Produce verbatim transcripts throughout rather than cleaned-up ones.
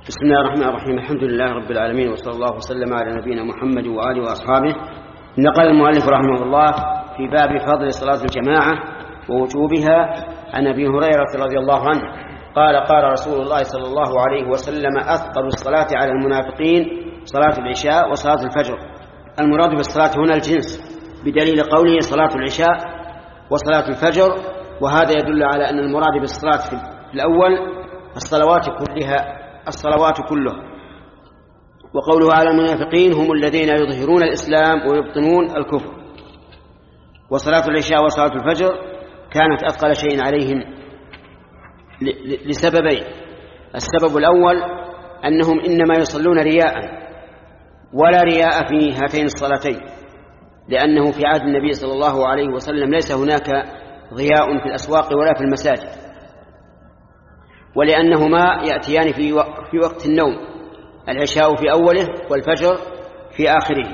بسم الله الرحمن الرحيم. الحمد لله رب العالمين، وصلى الله وسلم على نبينا محمد وآله وأصحابه. نقل المؤلف رحمه الله في باب فضل صلاة الجماعة ووجوبها عن أبي هريرة رضي الله عنه قال قال رسول الله صلى الله عليه وسلم: أثقل الصلاة على المنافقين صلاة العشاء وصلاة الفجر. المراد بالصلاة هنا الجنس، بدليل قوله صلاة العشاء وصلاة الفجر، وهذا يدل على أن المراد بالصلاة في الأول الصلوات كلها الصلوات كله. وقوله على المنافقين هم الذين يظهرون الإسلام ويبطنون الكفر. وصلاة العشاء وصلاة الفجر كانت أثقل شيء عليهم لسببين: السبب الأول أنهم إنما يصلون رياء، ولا رياء في هاتين الصلاتين، لأنه في عهد النبي صلى الله عليه وسلم ليس هناك ضياء في الأسواق ولا في المساجد، ولأنهما يأتيان في وقت النوم، العشاء في أوله والفجر في آخره.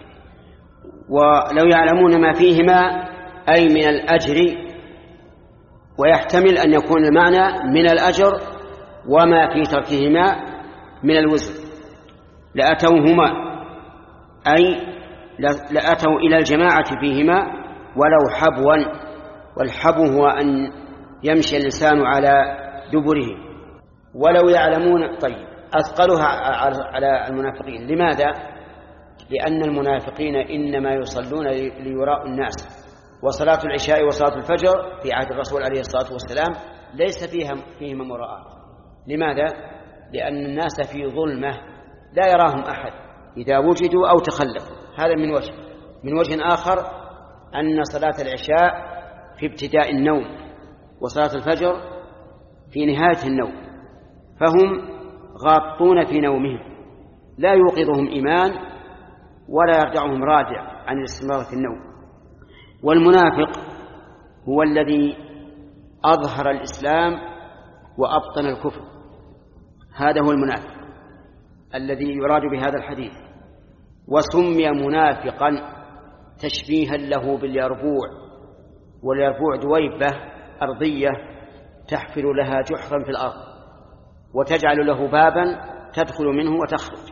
ولو يعلمون ما فيهما أي من الأجر، ويحتمل أن يكون المعنى من الأجر وما في تركهما من الوزر لأتوهما، أي لأتوا إلى الجماعة فيهما ولو حبوا. والحبو هو أن يمشي الإنسان على دبره. ولو يعلمون. طيب، أثقلها على المنافقين. لماذا؟ لأن المنافقين إنما يصلون ليراء الناس، وصلاة العشاء وصلاة الفجر في عهد الرسول عليه الصلاة والسلام ليس فيها فيهما مراءة. لماذا؟ لأن الناس في ظلمة لا يراهم أحد إذا وجدوا أو تخلفوا. هذا من وجه. من وجه آخر أن صلاة العشاء في ابتداء النوم، وصلاة الفجر في نهاية النوم، فهم غاطون في نومهم، لا يوقظهم إيمان ولا يرجعهم راجع عن الاستمرار في النوم. والمنافق هو الذي أظهر الإسلام وأبطن الكفر، هذا هو المنافق الذي يراد بهذا الحديث. وسمي منافقا تشبيها له باليربوع، واليربوع دويبة أرضية تحفر لها جحرا في الأرض وتجعل له بابا تدخل منه وتخرج،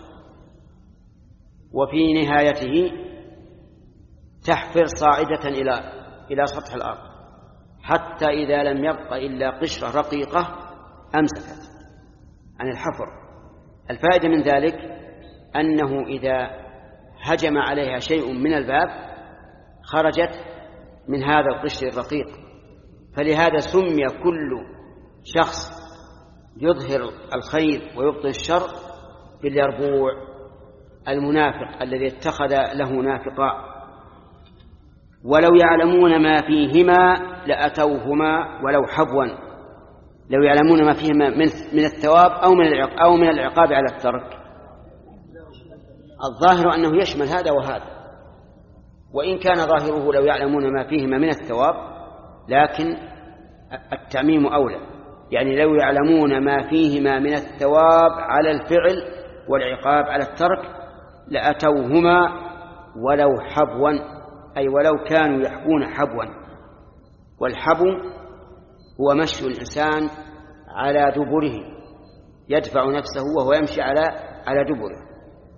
وفي نهايته تحفر صاعدة إلى إلى سطح الأرض، حتى إذا لم يبق إلا قشرة رقيقة أمسكت عن الحفر. الفائدة من ذلك أنه إذا هجم عليها شيء من الباب خرجت من هذا القشر الرقيق. فلهذا سمي كل شخص يظهر الخير ويبطن الشر باليربوع، المنافق الذي اتخذ له نافقا. ولو يعلمون ما فيهما لأتوهما ولو حبوا. لو يعلمون ما فيهما من الثواب أو من العقاب أو من العقاب على الترك. الظاهر أنه يشمل هذا وهذا، وإن كان ظاهره لو يعلمون ما فيهما من الثواب، لكن التعميم أولى، يعني لو يعلمون ما فيهما من الثواب على الفعل والعقاب على الترك لأتوهما ولو حبوا، أي ولو كانوا يحبون حبوا. والحبو هو مشي الإنسان على دبره، يدفع نفسه وهو يمشي على على دبره.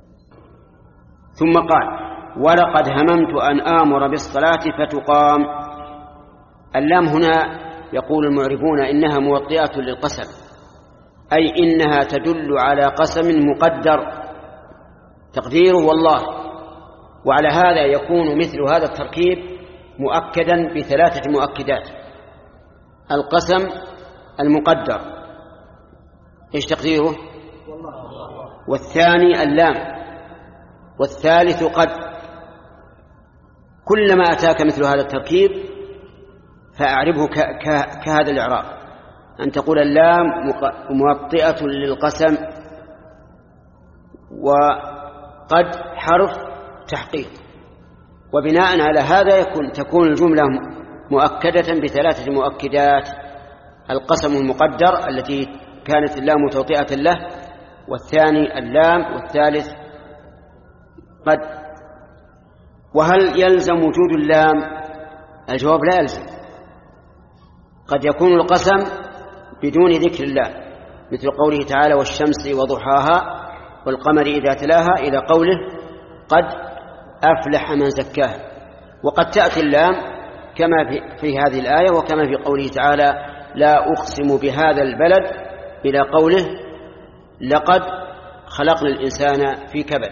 ثم قال: ولقد هممت أن آمر بالصلاة فتقام. اللام هنا يقول المعربون إنها موطئة للقسم، أي إنها تدل على قسم مقدر تقديره والله. وعلى هذا يكون مثل هذا التركيب مؤكدا بثلاثة مؤكدات: القسم المقدر إيش تقديره؟ والثاني اللام، والثالث قد. كلما أتاك مثل هذا التركيب فأعربه كهذا الإعراب، أن تقول اللام موطئة للقسم، وقد حرف تحقيق. وبناء على هذا يكون تكون الجملة مؤكدة بثلاثة مؤكدات: القسم المقدر التي كانت اللام توطئة له، والثاني اللام، والثالث قد. وهل يلزم وجود اللام؟ الجواب لا يلزم. قد يكون القسم بدون ذكر الله، مثل قوله تعالى والشمس وضحاها والقمر إذا تلاها إلى قوله قد أفلح من زكاها. وقد تأتي اللام كما في, في هذه الآية وكما في قوله تعالى لا أقسم بهذا البلد إلى قوله لقد خلقنا الإنسان في كبد.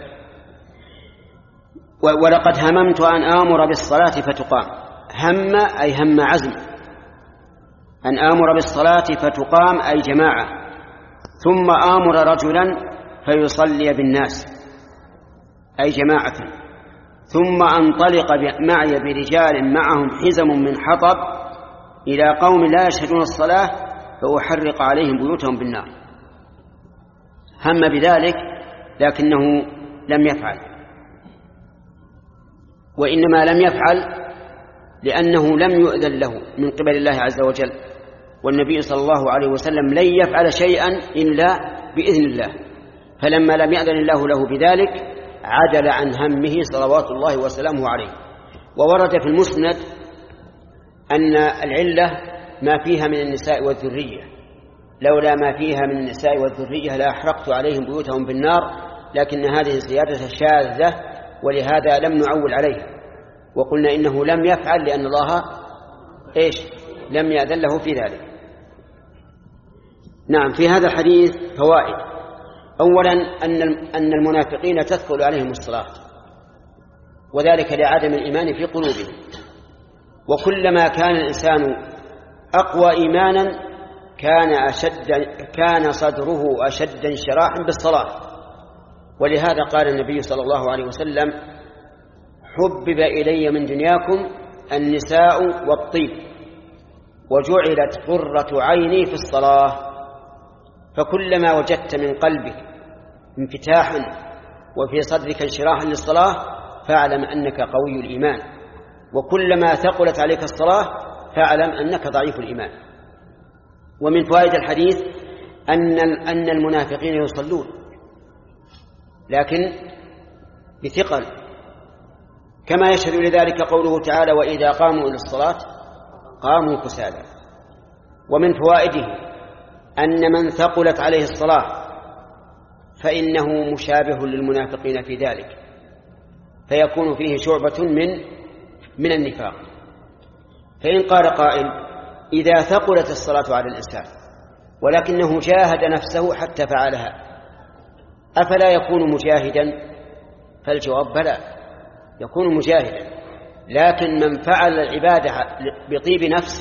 ولقد هممت أن آمر بالصلاة فتقام. هم أي هم عزم، أن آمر بالصلاة فتقام أي جماعة، ثم آمر رجلا فيصلي بالناس أي جماعة، ثم أنطلق معي برجال معهم حزم من حطب إلى قوم لا يشهدون الصلاة فأحرق عليهم بيوتهم بالنار. هم بذلك لكنه لم يفعل، وإنما لم يفعل لأنه لم يؤذن له من قبل الله عز وجل، والنبي صلى الله عليه وسلم لن يفعل شيئا إلا بإذن الله، فلما لم يأذن الله له بذلك عدل عن همه صلوات الله وسلامه عليه. وورد في المسند أن العلة ما فيها من النساء والذرية، لولا ما فيها من النساء والذرية لأحرقت عليهم بيوتهم بالنار، لكن هذه زيادة شاذة ولهذا لم نعول عليها، وقلنا إنه لم يفعل لأن الله إيش لم يأذن له في ذلك. نعم، في هذا الحديث فوائد. أولا أن أن المنافقين تثقل عليهم الصلاة، وذلك لعدم الإيمان في قلوبهم، وكلما كان الإنسان أقوى إيمانا كان أشد كان صدره أشد انشراحا بالصلاة. ولهذا قال النبي صلى الله عليه وسلم حبب إلي من دنياكم النساء والطيب وجعلت قرة عيني في الصلاة. فكلما وجدت من قلبك انفتاحا وفي صدرك انشراحا للصلاة فاعلم أنك قوي الإيمان، وكلما ثقلت عليك الصلاة فاعلم أنك ضعيف الإيمان. ومن فوائد الحديث أن أن المنافقين يصلون لكن بثقل، كما يشهد لذلك قوله تعالى وإذا قاموا إلى الصلاة قاموا كسالى. ومن فوائده أن من ثقلت عليه الصلاة فإنه مشابه للمنافقين في ذلك، فيكون فيه شعبة من من النفاق. فإن قال قائل إذا ثقلت الصلاة على الإنسان ولكنه جاهد نفسه حتى فعلها أفلا يكون مجاهدا؟ فالجواب بلى، يكون مجاهدا، لكن من فعل العبادة بطيب نفس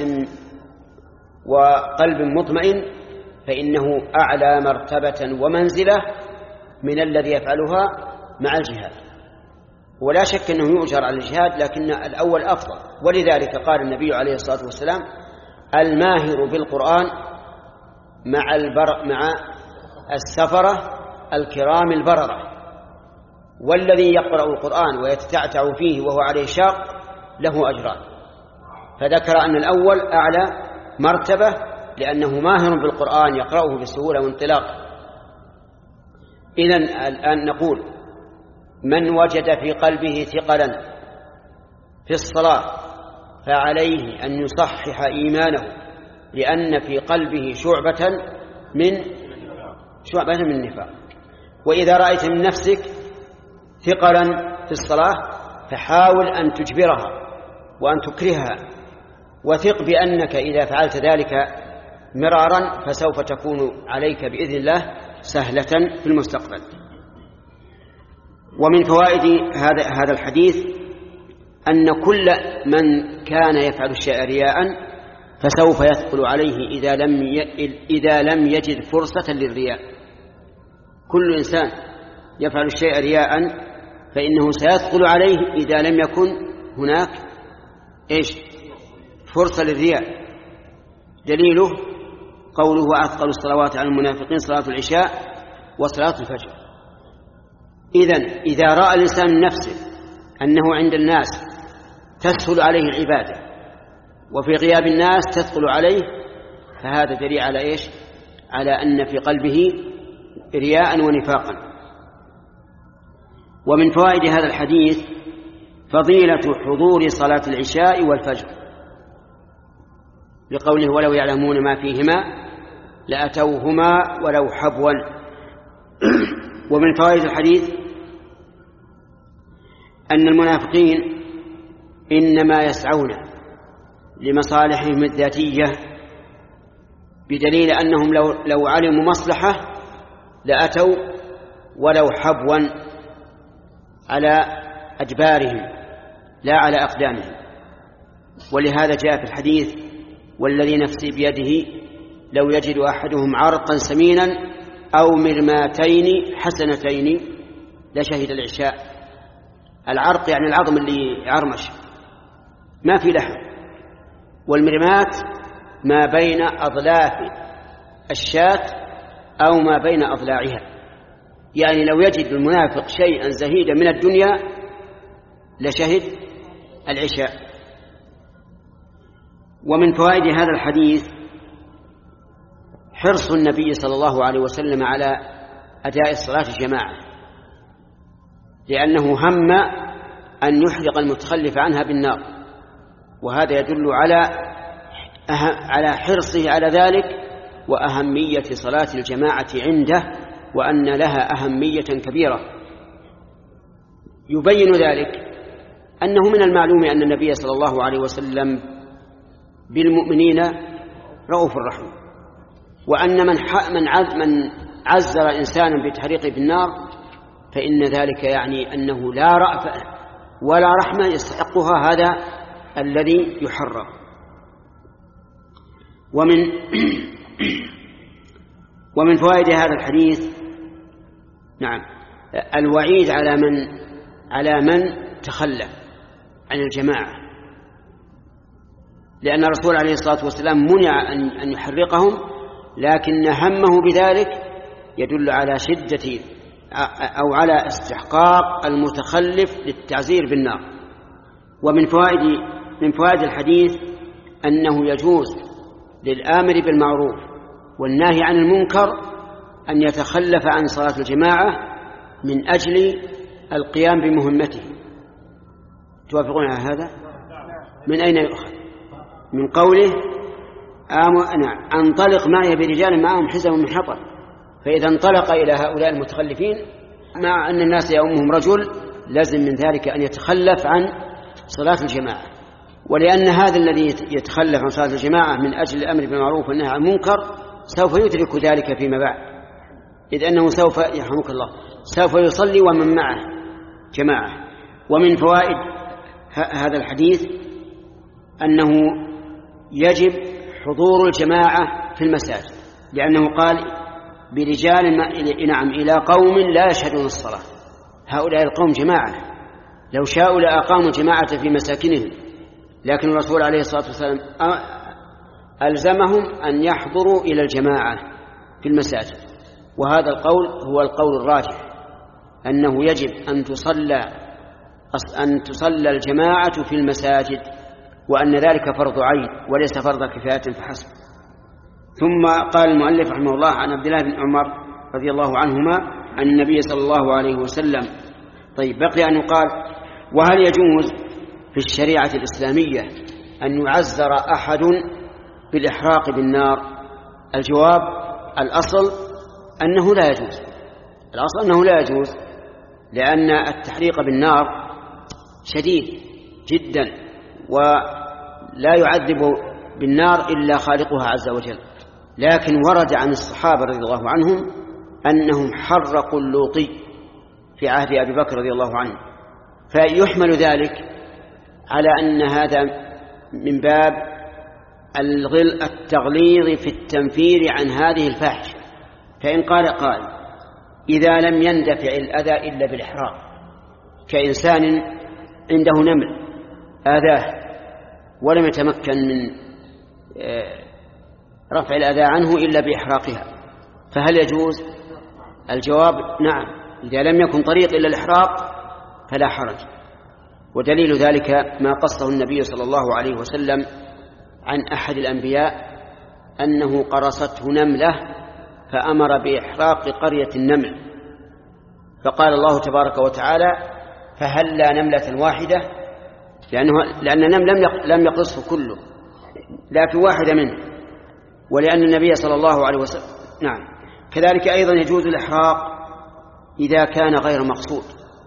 وقلب مطمئن فإنه أعلى مرتبة ومنزلة من الذي يفعلها مع الجهاد. ولا شك أنه يؤجر على الجهاد، لكن الأول أفضل. ولذلك قال النبي عليه الصلاة والسلام الماهر بالقرآن مع البر مع السفرة الكرام البررة، والذي يقرأ القرآن ويتتعتع فيه وهو عليه شاق له أجران. فذكر أن الأول أعلى مرتبة لأنه ماهر بالقرآن يقرأه بسهولة وانطلاق. إذن الآن نقول من وجد في قلبه ثقلا في الصلاة فعليه أن يصحح إيمانه، لأن في قلبه شعبة من شعبة من النفاق. وإذا رأيت من نفسك ثقلا في الصلاة فحاول أن تجبرها وأن تكرهها، وثق بأنك إذا فعلت ذلك مرارا فسوف تكون عليك بإذن الله سهلة في المستقبل. ومن فوائد هذا هذا الحديث أن كل من كان يفعل الشيء رياء فسوف يثقل عليه إذا لم إذا لم يجد فرصة للرياء. كل إنسان يفعل الشيء رياء فإنه سيثقل عليه إذا لم يكن هناك إيش فرصة للرياء. دليله قوله وأثقل الصلوات على المنافقين صلاة العشاء وصلاة الفجر. إذن إذا رأى الإنسان من نفسه أنه عند الناس تسهل عليه العبادة وفي غياب الناس تثقل عليه فهذا دليل على إيش على أن في قلبه رياء ونفاقا. ومن فوائد هذا الحديث فضيلة حضور صلاة العشاء والفجر، لقوله ولو يعلمون ما فيهما لأتوهما ولو حبوا. ومن فوائد الحديث أن المنافقين إنما يسعون لمصالحهم الذاتية، بدليل أنهم لو, لو علموا مصلحة لأتوا ولو حبوا على أدبارهم لا على أقدامهم. ولهذا جاء في الحديث: والذي نفسي بيده لو يجد أحدهم عرقا سمينا أو مرماتين حسنتين لشهد العشاء. العرق يعني العظم اللي يعرمش ما في لحم، والمرمات ما بين أضلاف الشاة أو ما بين أضلاعها، يعني لو يجد المنافق شيئا زهيدا من الدنيا لشهد العشاء. ومن فوائد هذا الحديث حرص النبي صلى الله عليه وسلم على أداء الصلاة الجماعة، لأنه هم أن يحرق المتخلف عنها بالنار، وهذا يدل على على حرصه على ذلك وأهمية صلاة الجماعة عنده، وأن لها أهمية كبيرة. يبين ذلك أنه من المعلوم أن النبي صلى الله عليه وسلم بالمؤمنين رؤوف رحيم، وأن من من عزر إنسانا بتحريقه بالنار فإن ذلك يعني أنه لا رأفة ولا رحمة يستحقها هذا الذي يحرق. ومن ومن فوائد هذا الحديث نعم الوعيد على من على من تخلى عن الجماعة، لأن الرسول عليه الصلاة والسلام منع أن يحرقهم، لكن همه بذلك يدل على شدة أو على استحقاق المتخلف للتعزير بالنار. ومن فوائد من فوائد الحديث أنه يجوز للآمر بالمعروف والناهي عن المنكر أن يتخلف عن صلاة الجماعة من أجل القيام بمهمته. توافقون على هذا؟ من أين يؤخذ؟ من قوله أنا أنطلق معي برجال معهم حزم من حطب، فإذا انطلق إلى هؤلاء المتخلفين مع أن الناس يؤمهم رجل لازم من ذلك أن يتخلف عن صلاة الجماعة. ولأن هذا الذي يتخلف عن صلاة الجماعة من أجل الأمر بالمعروف والنهي عن المنكر سوف يدرك ذلك فيما بعد، إذ أنه سوف يرحمك الله سوف يصلي ومن معه جماعة. ومن فوائد هذا الحديث أنه يجب حضور الجماعة في المساجد، لأنه قال برجال نعم إلى قوم لا يشهدون الصلاة. هؤلاء القوم جماعة، لو شاءوا لأقاموا جماعة في مساكنهم، لكن الرسول عليه الصلاة والسلام ألزمهم أن يحضروا إلى الجماعة في المساجد. وهذا القول هو القول الراجح، أنه يجب أن تصلى أن تصلى الجماعة في المساجد، وأن ذلك فرض عين وليس فرض كفاية فحسب. ثم قال المؤلف رحمه الله عن عبد الله بن عمر رضي الله عنهما عن النبي صلى الله عليه وسلم. طيب بقي أن يقال: وهل يجوز في الشريعة الإسلامية أن يعزر أحد بالإحراق بالنار؟ الجواب: الأصل أنه لا يجوز، الأصل أنه لا يجوز، لأن التحريق بالنار شديد جدا ولا يعذب بالنار إلا خالقها عز وجل. لكن ورد عن الصحابة رضي الله عنهم أنهم حرقوا اللوطي في عهد أبي بكر رضي الله عنه، فيحمل ذلك على أن هذا من باب التغليظ في التنفير عن هذه الفاحشة. فإن قال قال: إذا لم يندفع الأذى إلا بالإحراق، كإنسان عنده نمل آذاه ولم يتمكن من رفع الأذى عنه إلا بإحراقها، فهل يجوز؟ الجواب: نعم، إذا لم يكن طريق إلا الإحراق فلا حرج. ودليل ذلك ما قصه النبي صلى الله عليه وسلم عن أحد الأنبياء أنه قرصته نملة فأمر بإحراق قرية النمل، فقال الله تبارك وتعالى: فهلا نملة واحدة، لأنه لأن النمل لم يقرصه كله لكن واحدة منه، ولأن النبي صلى الله عليه وسلم نعم. كذلك أيضا يجوز الإحراق إذا كان غير مقصود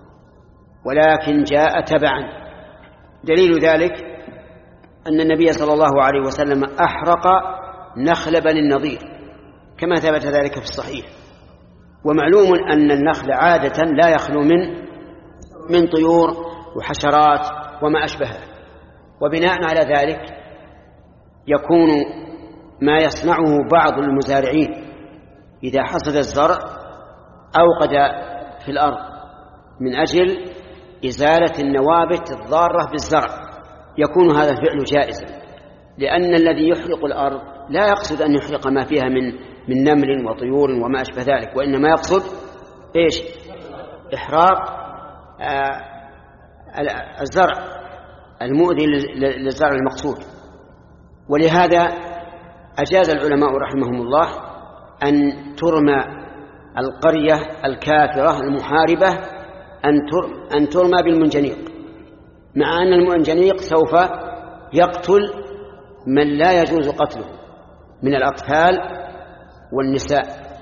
ولكن جاء تبعا. دليل ذلك أن النبي صلى الله عليه وسلم أحرق نخل بني النضير كما ثبت ذلك في الصحيح. ومعلوم أن النخل عادة لا يخلو من من طيور وحشرات وما أشبهه، وبناء على ذلك يكون ما يصنعه بعض المزارعين إذا حصد الزرع أوقد في الأرض من أجل إزالة النوابت الضارة بالزرع، يكون هذا الفعل جائزا، لأن الذي يحرق الأرض لا يقصد أن يحرق ما فيها من من نمل وطيور وما أشبه ذلك، وإنما يقصد إيش؟ إحراق آه الزرع المؤذي للزرع المقصود. ولهذا أجاز العلماء رحمهم الله أن ترمى القرية الكافرة المحاربة أن ترمى بالمنجنيق، مع أن المنجنيق سوف يقتل من لا يجوز قتله من الأطفال والنساء،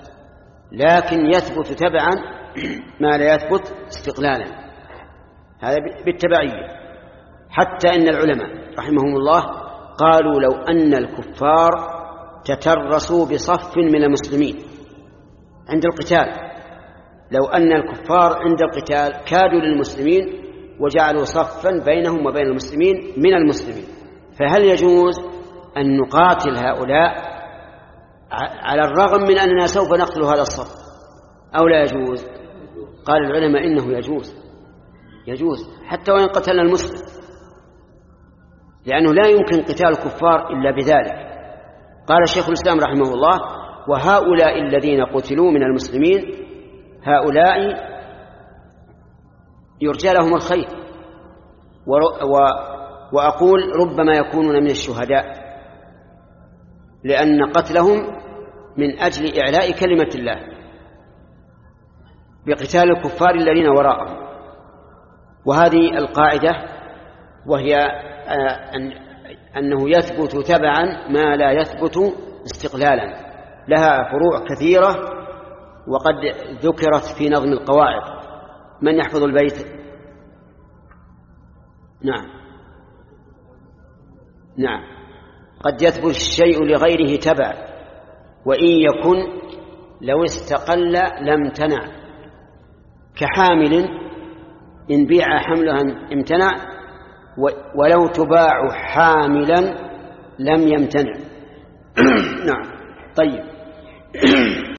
لكن يثبت تبعا ما لا يثبت استقلالا، هذا بالتبعية. حتى إن العلماء رحمهم الله قالوا لو أن الكفار تترسوا بصف من المسلمين عند القتال، لو أن الكفار عند القتال كادوا للمسلمين وجعلوا صفا بينهم وبين المسلمين من المسلمين، فهل يجوز أن نقاتل هؤلاء على الرغم من أننا سوف نقتل هذا الصف أو لا يجوز؟ قال العلماء إنه يجوز، يجوز حتى وإن قتلنا المسلم، لأنه لا يمكن قتال الكفار إلا بذلك. قال شيخ الإسلام رحمه الله: وهؤلاء الذين قتلوا من المسلمين هؤلاء يرجى لهم الخير، وأقول ربما يكونون من الشهداء، لأن قتلهم من أجل إعلاء كلمة الله بقتال الكفار الذين وراءهم. وهذه القاعدة وهي أنه يثبت تبعا ما لا يثبت استقلالا، لها فروع كثيرة وقد ذكرت في نظم القواعد. من يحفظ البيت؟ نعم نعم قد يثبت الشيء لغيره تبع، وإن يكن لو استقل لم تنع، كحامل إن بيع حملها امتنع، ولو تباع حاملا لم يمتنع. نعم. طيب.